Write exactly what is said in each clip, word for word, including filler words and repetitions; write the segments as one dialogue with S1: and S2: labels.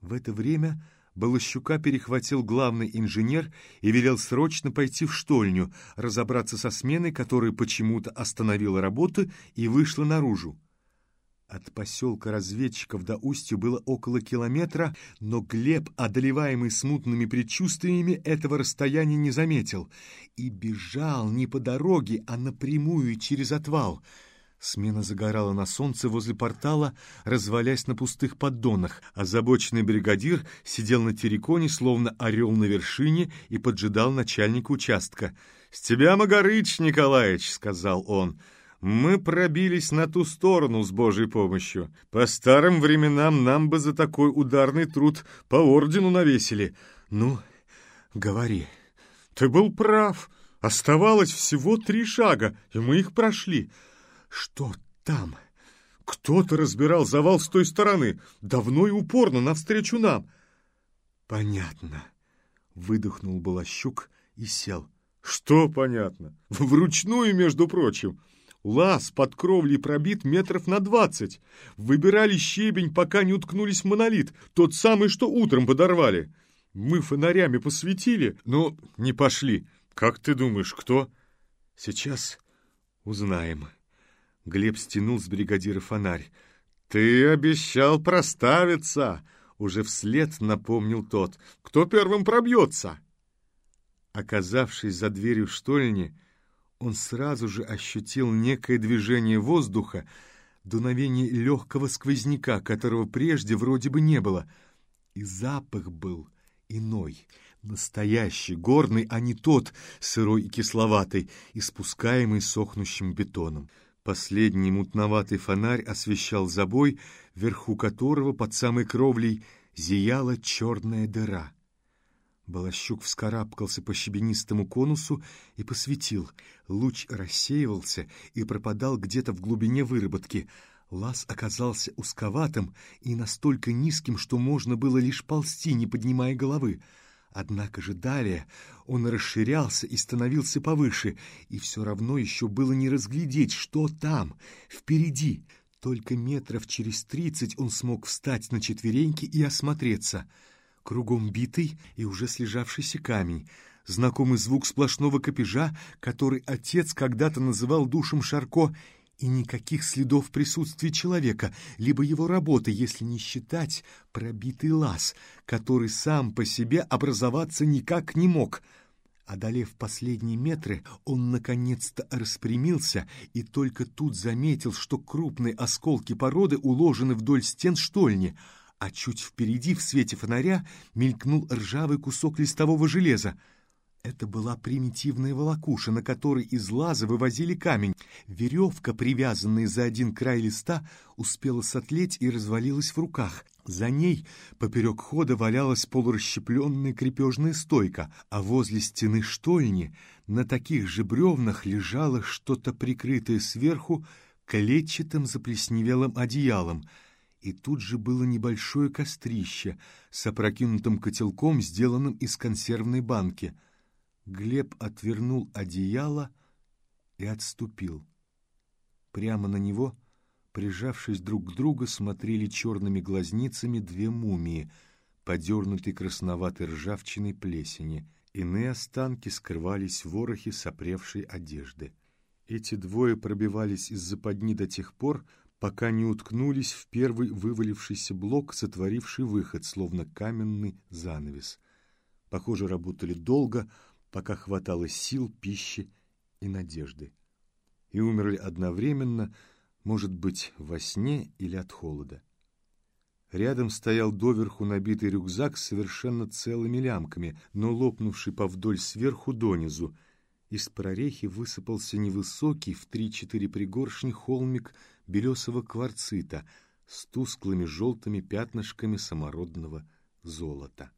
S1: В это время Балащука перехватил главный инженер и велел срочно пойти в штольню, разобраться со сменой, которая почему-то остановила работу и вышла наружу. От поселка разведчиков до устья было около километра, но Глеб, одолеваемый смутными предчувствиями, этого расстояния не заметил и бежал не по дороге, а напрямую через отвал. Смена загорала на солнце возле портала, развалясь на пустых поддонах. Озабоченный бригадир сидел на терриконе, словно орел на вершине, и поджидал начальника участка. «С тебя, Магарыч Николаевич», — сказал он, — «мы пробились на ту сторону с Божьей помощью. По старым временам нам бы за такой ударный труд по ордену навесили». «Ну, говори». «Ты был прав. Оставалось всего три шага, и мы их прошли». «Что там?» «Кто-то разбирал завал с той стороны, давно и упорно, навстречу нам». «Понятно», — выдохнул Балащук и сел. «Что понятно? Вручную, между прочим. Лаз под кровлей пробит метров на двадцать. Выбирали щебень, пока не уткнулись в монолит, тот самый, что утром подорвали. Мы фонарями посветили, но не пошли. Как ты думаешь, кто?» «Сейчас узнаем». Глеб стянул с бригадира фонарь. «Ты обещал проставиться!» — уже вслед напомнил тот. «Кто первым пробьется?» Оказавшись за дверью штольни, он сразу же ощутил некое движение воздуха, дуновение легкого сквозняка, которого прежде вроде бы не было. И запах был иной, настоящий, горный, а не тот, сырой и кисловатый, испускаемый сохнущим бетоном. Последний мутноватый фонарь освещал забой, вверху которого под самой кровлей зияла черная дыра. Балащук вскарабкался по щебенистому конусу и посветил. Луч рассеивался и пропадал где-то в глубине выработки. Лаз оказался узковатым и настолько низким, что можно было лишь ползти, не поднимая головы. Однако же далее он расширялся и становился повыше, и все равно еще было не разглядеть, что там, впереди. Только метров через тридцать он смог встать на четвереньки и осмотреться. Кругом битый и уже слежавшийся камень, знакомый звук сплошного копежа, который отец когда-то называл душем Шарко, и никаких следов присутствия человека, либо его работы, если не считать пробитый лаз, который сам по себе образоваться никак не мог. Одолев последние метры, он наконец-то распрямился и только тут заметил, что крупные осколки породы уложены вдоль стен штольни, а чуть впереди в свете фонаря мелькнул ржавый кусок листового железа. Это была примитивная волокуша, на которой из лаза вывозили камень. Веревка, привязанная за один край листа, успела сотлеть и развалилась в руках. За ней поперек хода валялась полурасщепленная крепежная стойка, а возле стены штольни на таких же бревнах лежало что-то прикрытое сверху клетчатым заплесневелым одеялом. И тут же было небольшое кострище с опрокинутым котелком, сделанным из консервной банки. Глеб отвернул одеяло и отступил. Прямо на него, прижавшись друг к другу, смотрели черными глазницами две мумии, подернутые красноватой ржавчиной плесени. Иные останки скрывались в ворохе сопревшей одежды. Эти двое пробивались из западни до тех пор, пока не уткнулись в первый вывалившийся блок, сотворивший выход, словно каменный занавес. Похоже, работали долго, пока хватало сил, пищи и надежды. И умерли одновременно, может быть, во сне или от холода. Рядом стоял доверху набитый рюкзак с совершенно целыми лямками, но лопнувший повдоль сверху донизу. Из прорехи высыпался невысокий в три-четыре пригоршни холмик белесого кварцита с тусклыми желтыми пятнышками самородного золота.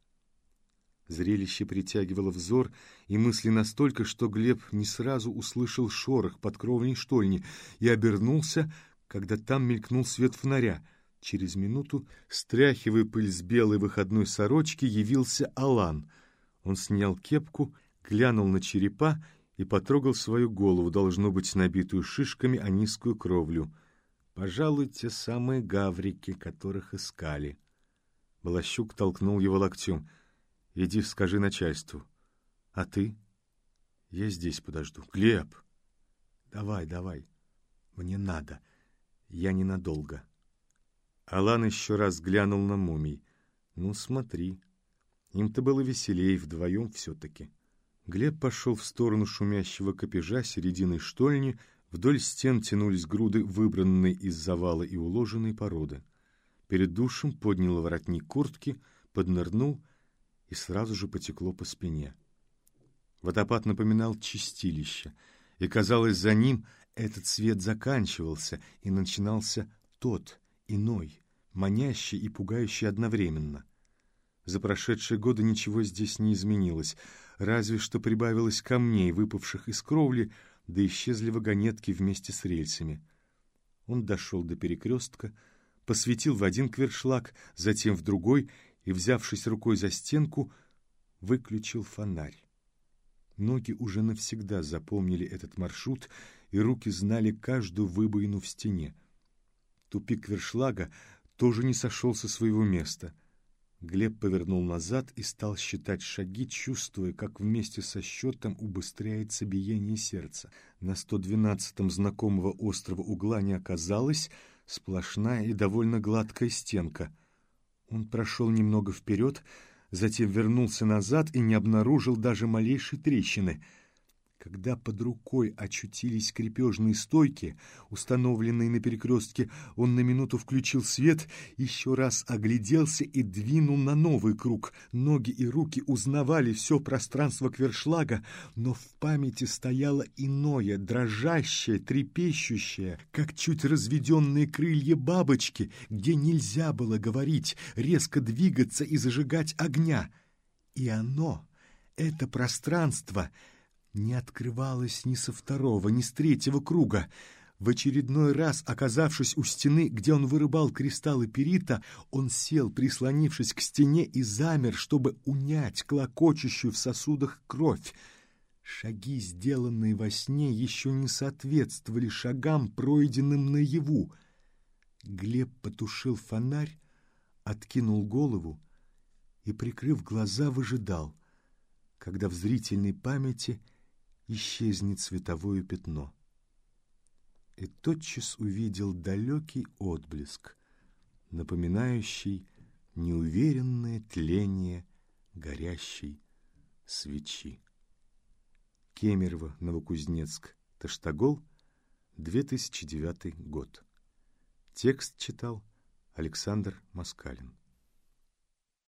S1: Зрелище притягивало взор и мысли настолько, что Глеб не сразу услышал шорох под кровлей штольни и обернулся, когда там мелькнул свет фонаря. Через минуту, стряхивая пыль с белой выходной сорочки, явился Алан. Он снял кепку, глянул на черепа и потрогал свою голову, должно быть, набитую шишками о низкую кровлю. Пожалуй, те самые гаврики, которых искали. Балащук толкнул его локтем. «Иди, скажи начальству». «А ты?» «Я здесь подожду». «Глеб!» «Давай, давай. Мне надо. Я ненадолго». Алан еще раз глянул на мумий. «Ну, смотри. Им-то было веселей вдвоем все-таки». Глеб пошел в сторону шумящего копежа серединой штольни. Вдоль стен тянулись груды выбранной из завала и уложенной породы. Перед душем поднял воротник куртки, поднырнул, и сразу же потекло по спине. Водопад напоминал чистилище, и, казалось, за ним этот свет заканчивался, и начинался тот, иной, манящий и пугающий одновременно. За прошедшие годы ничего здесь не изменилось, разве что прибавилось камней, выпавших из кровли, да исчезли вагонетки вместе с рельсами. Он дошел до перекрестка, посветил в один квершлаг, затем в другой, и, взявшись рукой за стенку, выключил фонарь. Ноги уже навсегда запомнили этот маршрут, и руки знали каждую выбоину в стене. Тупик квершлага тоже не сошел со своего места. Глеб повернул назад и стал считать шаги, чувствуя, как вместе со счетом убыстряется биение сердца. На сто двенадцатом знакомого острого угла не оказалось, сплошная и довольно гладкая стенка. Он прошел немного вперед, затем вернулся назад и не обнаружил даже малейшей трещины. Когда под рукой очутились крепежные стойки, установленные на перекрестке, он на минуту включил свет, еще раз огляделся и двинул на новый круг. Ноги и руки узнавали все пространство квершлага, но в памяти стояло иное, дрожащее, трепещущее, как чуть разведенные крылья бабочки, где нельзя было говорить, резко двигаться и зажигать огня. И оно, это пространство, не открывалось ни со второго, ни с третьего круга. В очередной раз, оказавшись у стены, где он вырубал кристаллы перита, он сел, прислонившись к стене, и замер, чтобы унять клокочущую в сосудах кровь. Шаги, сделанные во сне, еще не соответствовали шагам, пройденным наяву. Глеб потушил фонарь, откинул голову и, прикрыв глаза, выжидал, когда в зрительной памяти исчезнет световое пятно. И тотчас увидел далекий отблеск, напоминающий неуверенное тление горящей свечи. Кемерово, Новокузнецк, Таштагол, две тысячи девятый год. Текст читал Александр Москалин.